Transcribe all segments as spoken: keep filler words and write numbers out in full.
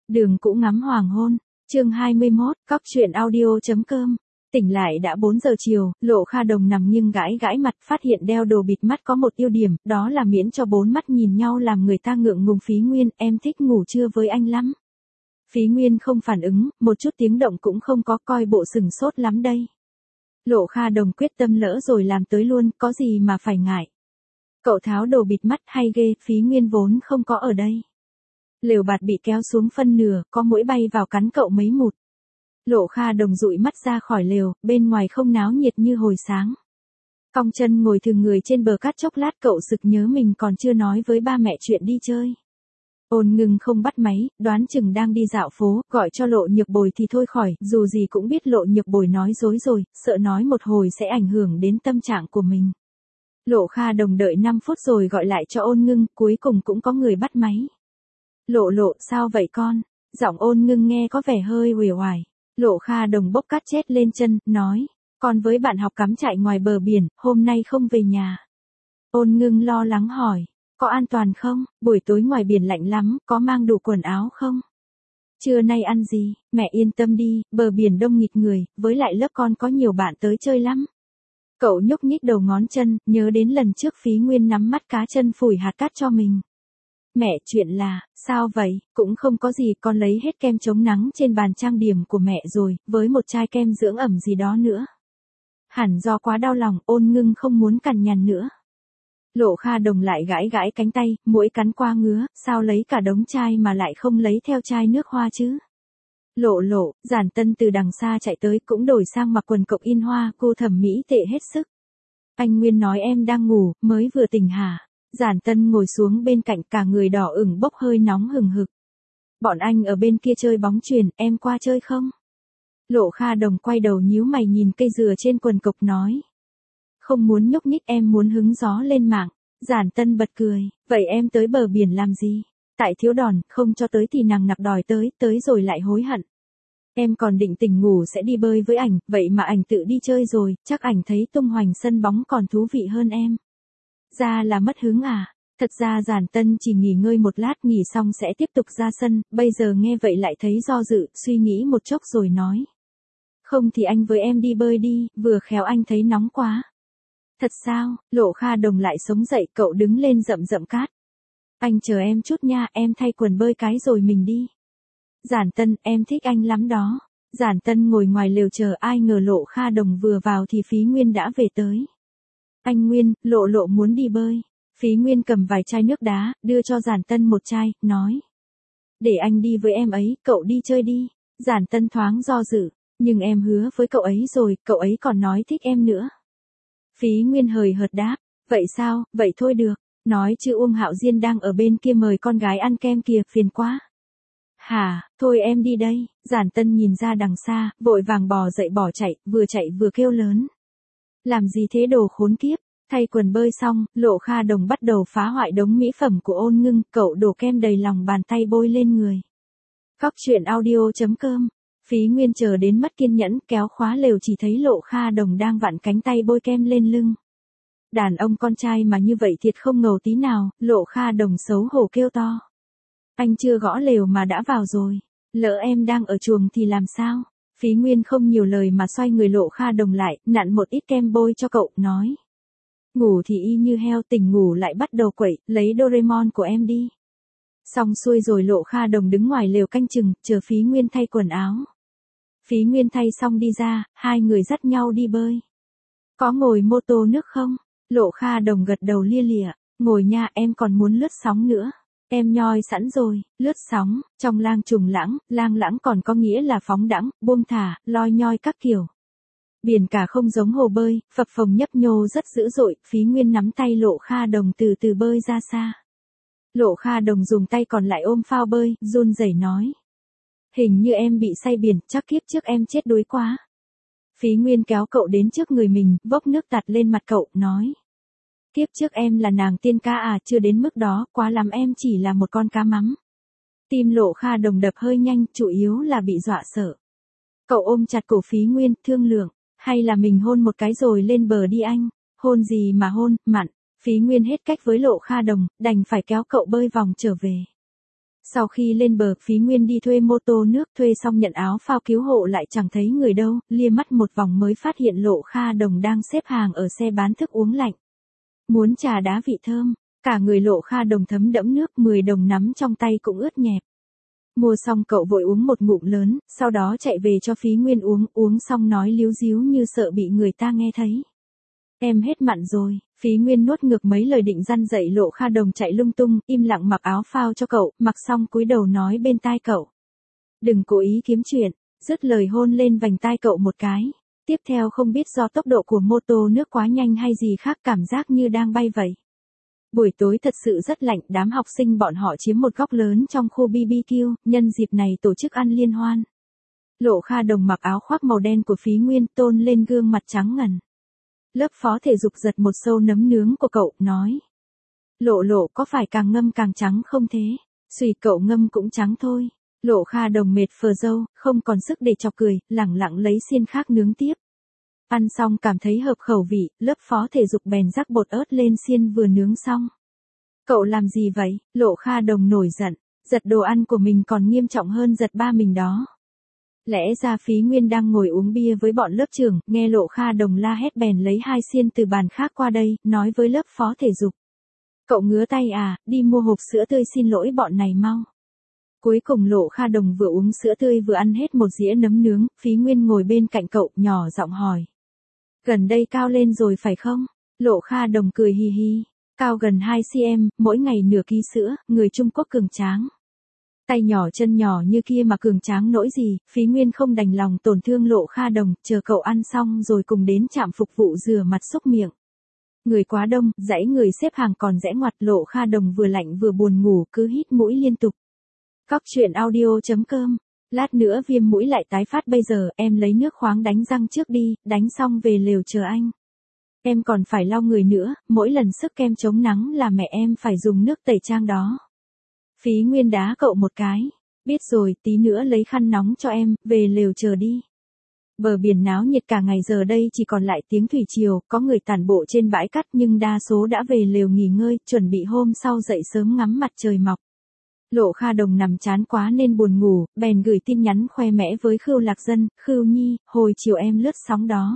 Đường cũ ngắm hoàng hôn, chương hai mươi mốt, cóc truyện audio.com. Tỉnh lại đã bốn giờ chiều, Lộ Kha Đồng nằm nghiêng gãi gãi mặt, phát hiện đeo đồ bịt mắt có một ưu điểm, đó là miễn cho bốn mắt nhìn nhau làm người ta ngượng ngùng. Phí Nguyên, em thích ngủ trưa với anh lắm. Phí Nguyên không phản ứng, một chút tiếng động cũng không có, coi bộ sừng sốt lắm đây. Lộ Kha Đồng quyết tâm lỡ rồi làm tới luôn, có gì mà phải ngại. Cậu tháo đồ bịt mắt hay ghê, Phí Nguyên vốn không có ở đây. Lều bạt bị kéo xuống phân nửa, có muỗi bay vào cắn cậu mấy mụt. Lộ Kha Đồng dụi mắt ra khỏi lều, bên ngoài không náo nhiệt như hồi sáng. Cong chân ngồi thừ người trên bờ cát chốc lát, cậu sực nhớ mình còn chưa nói với ba mẹ chuyện đi chơi. Ôn Ngưng không bắt máy, đoán chừng đang đi dạo phố, gọi cho Lộ Nhược Bồi thì thôi khỏi, dù gì cũng biết Lộ Nhược Bồi nói dối rồi, sợ nói một hồi sẽ ảnh hưởng đến tâm trạng của mình. Lộ Kha Đồng đợi năm phút rồi gọi lại cho Ôn Ngưng, cuối cùng cũng có người bắt máy. Lộ Lộ, sao vậy con? Giọng Ôn Ngưng nghe có vẻ hơi uể oải. Lộ Kha Đồng bốc cát chết lên chân, nói, con với bạn học cắm trại ngoài bờ biển, hôm nay không về nhà. Ôn Ngưng lo lắng hỏi, có an toàn không? Buổi tối ngoài biển lạnh lắm, có mang đủ quần áo không? Trưa nay ăn gì? Mẹ yên tâm đi, bờ biển đông nghịt người, với lại lớp con có nhiều bạn tới chơi lắm. Cậu nhúc nhích đầu ngón chân, nhớ đến lần trước Phí Nguyên nắm mắt cá chân phủi hạt cát cho mình. Mẹ, chuyện là, sao vậy? Cũng không có gì, con lấy hết kem chống nắng trên bàn trang điểm của mẹ rồi, với một chai kem dưỡng ẩm gì đó nữa. Hẳn do quá đau lòng, Ôn Ngưng không muốn cằn nhằn nữa. Lộ Kha Đồng lại gãi gãi cánh tay, mũi cắn qua ngứa, sao lấy cả đống chai mà lại không lấy theo chai nước hoa chứ? Lộ Lộ, Giản Tân từ đằng xa chạy tới cũng đổi sang mặc quần cộc in hoa, cô thẩm mỹ tệ hết sức. Anh Nguyên nói em đang ngủ, mới vừa tỉnh hả? Giản Tân ngồi xuống bên cạnh, cả người đỏ ửng bốc hơi nóng hừng hực. Bọn anh ở bên kia chơi bóng chuyền, em qua chơi không? Lộ Kha Đồng quay đầu nhíu mày nhìn cây dừa trên quần cộc nói. Không muốn nhúc nhích, em muốn hứng gió lên mạng. Giản Tân bật cười, vậy em tới bờ biển làm gì? Tại thiếu đòn, không cho tới thì nàng nặc đòi tới, tới rồi lại hối hận. Em còn định tỉnh ngủ sẽ đi bơi với ảnh, vậy mà ảnh tự đi chơi rồi, chắc ảnh thấy tung hoành sân bóng còn thú vị hơn em. Ra là mất hứng à? Thật ra Giản Tân chỉ nghỉ ngơi một lát, nghỉ xong sẽ tiếp tục ra sân, bây giờ nghe vậy lại thấy do dự, suy nghĩ một chốc rồi nói. Không thì anh với em đi bơi đi, vừa khéo anh thấy nóng quá. Thật sao? Lộ Kha Đồng lại sống dậy, cậu đứng lên rậm rậm cát. Anh chờ em chút nha, em thay quần bơi cái rồi mình đi. Giản Tân, em thích anh lắm đó. Giản Tân ngồi ngoài lều chờ, ai ngờ Lộ Kha Đồng vừa vào thì Phí Nguyên đã về tới. Anh Nguyên, Lộ Lộ muốn đi bơi. Phí Nguyên cầm vài chai nước đá, đưa cho Giản Tân một chai, nói. Để anh đi với em ấy, cậu đi chơi đi. Giản Tân thoáng do dự, nhưng em hứa với cậu ấy rồi, cậu ấy còn nói thích em nữa. Phí Nguyên hời hợt đáp, vậy sao, vậy thôi được, nói chứ Uông Hạo Diên đang ở bên kia mời con gái ăn kem kìa, phiền quá. Hả, thôi em đi đây. Giản Tân nhìn ra đằng xa, vội vàng bò dậy bỏ chạy, vừa chạy vừa kêu lớn. Làm gì thế đồ khốn kiếp? Thay quần bơi xong, Lộ Kha Đồng bắt đầu phá hoại đống mỹ phẩm của Ôn Ngưng, cậu đổ kem đầy lòng bàn tay bôi lên người. Cóc truyện audio.com. Phí Nguyên chờ đến mất kiên nhẫn, kéo khóa lều chỉ thấy Lộ Kha Đồng đang vặn cánh tay bôi kem lên lưng. Đàn ông con trai mà như vậy thiệt không ngầu tí nào, Lộ Kha Đồng xấu hổ kêu to. Anh chưa gõ lều mà đã vào rồi, lỡ em đang ở chuồng thì làm sao? Phí Nguyên không nhiều lời mà xoay người Lộ Kha Đồng lại, nặn một ít kem bôi cho cậu, nói. Ngủ thì y như heo, tỉnh ngủ lại bắt đầu quậy, lấy Doraemon của em đi. Xong xuôi rồi Lộ Kha Đồng đứng ngoài lều canh chừng, chờ Phí Nguyên thay quần áo. Phí Nguyên thay xong đi ra, hai người dắt nhau đi bơi. Có ngồi mô tô nước không? Lộ Kha Đồng gật đầu lia lịa, ngồi nha, em còn muốn lướt sóng nữa. Em nhoi sẵn rồi, lướt sóng, trong lang trùng lãng, lang lãng còn có nghĩa là phóng đãng, buông thả, loi nhoi các kiểu. Biển cả không giống hồ bơi, phập phồng nhấp nhô rất dữ dội, Phí Nguyên nắm tay Lộ Kha Đồng từ từ bơi ra xa. Lộ Kha Đồng dùng tay còn lại ôm phao bơi, run rẩy nói. Hình như em bị say biển, chắc kiếp trước em chết đuối quá. Phí Nguyên kéo cậu đến trước người mình, vốc nước tạt lên mặt cậu, nói. Kiếp trước em là nàng tiên ca à, chưa đến mức đó, quá lắm, em chỉ là một con cá mắm. Tim Lộ Kha Đồng đập hơi nhanh, chủ yếu là bị dọa sợ. Cậu ôm chặt cổ Phí Nguyên, thương lượng, hay là mình hôn một cái rồi lên bờ đi anh? Hôn gì mà hôn, mặn. Phí Nguyên hết cách với Lộ Kha Đồng, đành phải kéo cậu bơi vòng trở về. Sau khi lên bờ, Phí Nguyên đi thuê mô tô nước, thuê xong nhận áo phao cứu hộ lại chẳng thấy người đâu, lia mắt một vòng mới phát hiện Lộ Kha Đồng đang xếp hàng ở xe bán thức uống lạnh. Muốn trà đá vị thơm, cả người Lộ Kha Đồng thấm đẫm nước, mười đồng nắm trong tay cũng ướt nhẹp. Mua xong cậu vội uống một ngụm lớn, sau đó chạy về cho Phí Nguyên uống, uống xong nói líu díu như sợ bị người ta nghe thấy. Em hết mặn rồi. Phí Nguyên nuốt ngược mấy lời định răn dạy Lộ Kha Đồng chạy lung tung, im lặng mặc áo phao cho cậu, mặc xong cúi đầu nói bên tai cậu. Đừng cố ý kiếm chuyện, dứt lời hôn lên vành tai cậu một cái. Tiếp theo không biết do tốc độ của mô tô nước quá nhanh hay gì khác, cảm giác như đang bay vậy. Buổi tối thật sự rất lạnh, đám học sinh bọn họ chiếm một góc lớn trong khu bê bê quy, nhân dịp này tổ chức ăn liên hoan. Lộ Kha Đồng mặc áo khoác màu đen của Phí Nguyên, tôn lên gương mặt trắng ngần. Lớp phó thể dục giật một sâu nấm nướng của cậu, nói. Lộ Lộ có phải càng ngâm càng trắng không thế? Xùi, cậu ngâm cũng trắng thôi. Lộ Kha Đồng mệt phờ râu, không còn sức để chọc cười, lẳng lặng lấy xiên khác nướng tiếp. Ăn xong cảm thấy hợp khẩu vị, lớp phó thể dục bèn rắc bột ớt lên xiên vừa nướng xong. Cậu làm gì vậy? Lộ Kha Đồng nổi giận, giật đồ ăn của mình còn nghiêm trọng hơn giật ba mình đó. Lẽ ra Phí Nguyên đang ngồi uống bia với bọn lớp trưởng, nghe Lộ Kha Đồng la hét bèn lấy hai xiên từ bàn khác qua đây, nói với lớp phó thể dục. Cậu ngứa tay à, đi mua hộp sữa tươi xin lỗi bọn này mau. Cuối cùng Lộ Kha Đồng vừa uống sữa tươi vừa ăn hết một dĩa nấm nướng, Phí Nguyên ngồi bên cạnh cậu, nhỏ giọng hỏi. Gần đây cao lên rồi phải không? Lộ Kha Đồng cười hì hì, cao gần hai xăng-ti-mét, mỗi ngày nửa ký sữa, người Trung Quốc cường tráng. Tay nhỏ chân nhỏ như kia mà cường tráng nỗi gì, Phí Nguyên không đành lòng tổn thương Lộ Kha Đồng, chờ cậu ăn xong rồi cùng đến trạm phục vụ rửa mặt xúc miệng. Người quá đông, dãy người xếp hàng còn rẽ ngoặt, Lộ Kha Đồng vừa lạnh vừa buồn ngủ, cứ hít mũi liên tục. Cóc truyện audio chấm com. Lát nữa viêm mũi lại tái phát, bây giờ em lấy nước khoáng đánh răng trước đi, đánh xong về lều chờ anh. Em còn phải lau người nữa, mỗi lần sức kem chống nắng là mẹ em phải dùng nước tẩy trang đó. Phí Nguyên đá cậu một cái. Biết rồi, tí nữa lấy khăn nóng cho em, về lều chờ đi. Bờ biển náo nhiệt cả ngày, giờ đây chỉ còn lại tiếng thủy triều, có người tản bộ trên bãi cát nhưng đa số đã về lều nghỉ ngơi, chuẩn bị hôm sau dậy sớm ngắm mặt trời mọc. Lộ Kha Đồng nằm chán quá nên buồn ngủ, bèn gửi tin nhắn khoe mẽ với Khưu Lạc Dân, Khưu Nhi, hồi chiều em lướt sóng đó.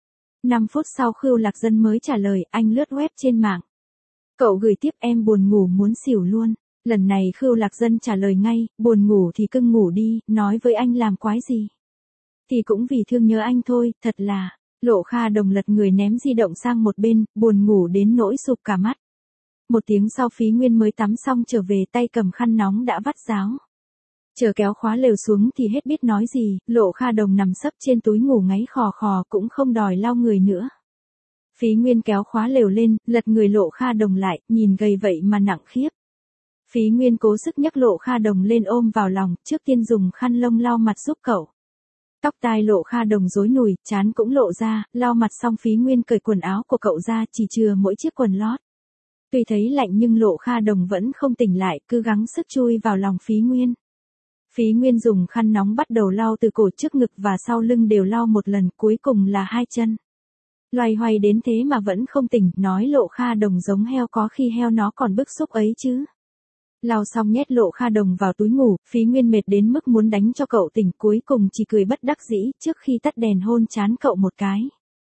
năm phút sau Khưu Lạc Dân mới trả lời, anh lướt web trên mạng. Cậu gửi tiếp, em buồn ngủ muốn xỉu luôn. Lần này Khưu Lạc Dân trả lời ngay, buồn ngủ thì cưng ngủ đi, nói với anh làm quái gì. Thì cũng vì thương nhớ anh thôi, thật là. Lộ Kha Đồng lật người ném di động sang một bên, buồn ngủ đến nỗi sụp cả mắt. Một tiếng sau Phí Nguyên mới tắm xong trở về, tay cầm khăn nóng đã vắt ráo. Chờ kéo khóa lều xuống thì hết biết nói gì, Lộ Kha Đồng nằm sấp trên túi ngủ ngáy khò khò cũng không đòi lau người nữa. Phí Nguyên kéo khóa lều lên, lật người Lộ Kha Đồng lại, nhìn gầy vậy mà nặng khiếp. Phí Nguyên cố sức nhấc Lộ Kha Đồng lên ôm vào lòng, trước tiên dùng khăn lông lau mặt giúp cậu. Tóc tai Lộ Kha Đồng rối nùi, trán cũng lộ ra, lau mặt xong Phí Nguyên cởi quần áo của cậu ra, chỉ chừa mỗi chiếc quần lót. Tuy thấy lạnh nhưng Lộ Kha Đồng vẫn không tỉnh lại, cứ gắng sức chui vào lòng Phí Nguyên. Phí Nguyên dùng khăn nóng bắt đầu lau từ cổ, trước ngực và sau lưng đều lau một lần, cuối cùng là hai chân. Loay hoay đến thế mà vẫn không tỉnh, nói Lộ Kha Đồng giống heo, có khi heo nó còn bức xúc ấy chứ. Lau xong nhét Lộ Kha Đồng vào túi ngủ, Phí Nguyên mệt đến mức muốn đánh cho cậu tỉnh, cuối cùng chỉ cười bất đắc dĩ, trước khi tắt đèn hôn trán cậu một cái.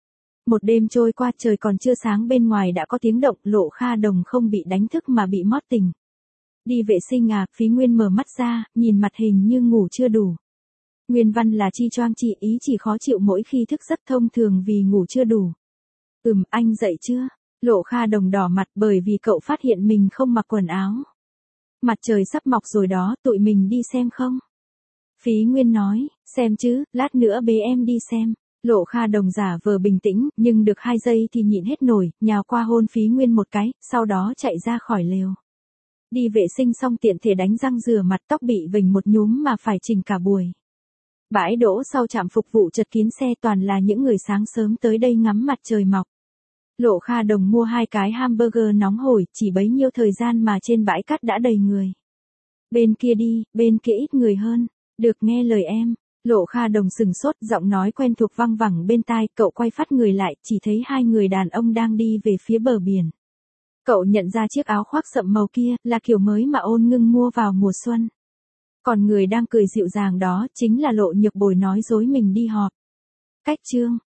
Một đêm trôi qua, trời còn chưa sáng bên ngoài đã có tiếng động, Lộ Kha Đồng không bị đánh thức mà bị mót tỉnh. Đi vệ sinh à? Phí Nguyên mở mắt ra, nhìn mặt hình như ngủ chưa đủ. Nguyên văn là chi choang chị, ý chỉ khó chịu mỗi khi thức giấc, thông thường vì ngủ chưa đủ. Ừm, anh dậy chưa? Lộ Kha Đồng đỏ mặt bởi vì cậu phát hiện mình không mặc quần áo. Mặt trời sắp mọc rồi đó, tụi mình đi xem không? Phí Nguyên nói, xem chứ, lát nữa bế em đi xem. Lộ Kha Đồng giả vờ bình tĩnh, nhưng được hai giây thì nhịn hết nổi, nhào qua hôn Phí Nguyên một cái, sau đó chạy ra khỏi lều. Đi vệ sinh xong tiện thể đánh răng rửa mặt, tóc bị vểnh một nhúm mà phải chỉnh cả buổi. Bãi đỗ sau trạm phục vụ chật kín xe, toàn là những người sáng sớm tới đây ngắm mặt trời mọc. Lộ Kha Đồng mua hai cái hamburger nóng hổi, chỉ bấy nhiêu thời gian mà trên bãi cát đã đầy người. Bên kia đi, bên kia ít người hơn. Được, nghe lời em. Lộ Kha Đồng sừng sốt, giọng nói quen thuộc văng vẳng bên tai, cậu quay phát người lại, chỉ thấy hai người đàn ông đang đi về phía bờ biển. Cậu nhận ra chiếc áo khoác sậm màu kia là kiểu mới mà Ôn Ngưng mua vào mùa xuân. Còn người đang cười dịu dàng đó chính là Lộ Nhược Bồi nói dối mình đi họp. Cách chương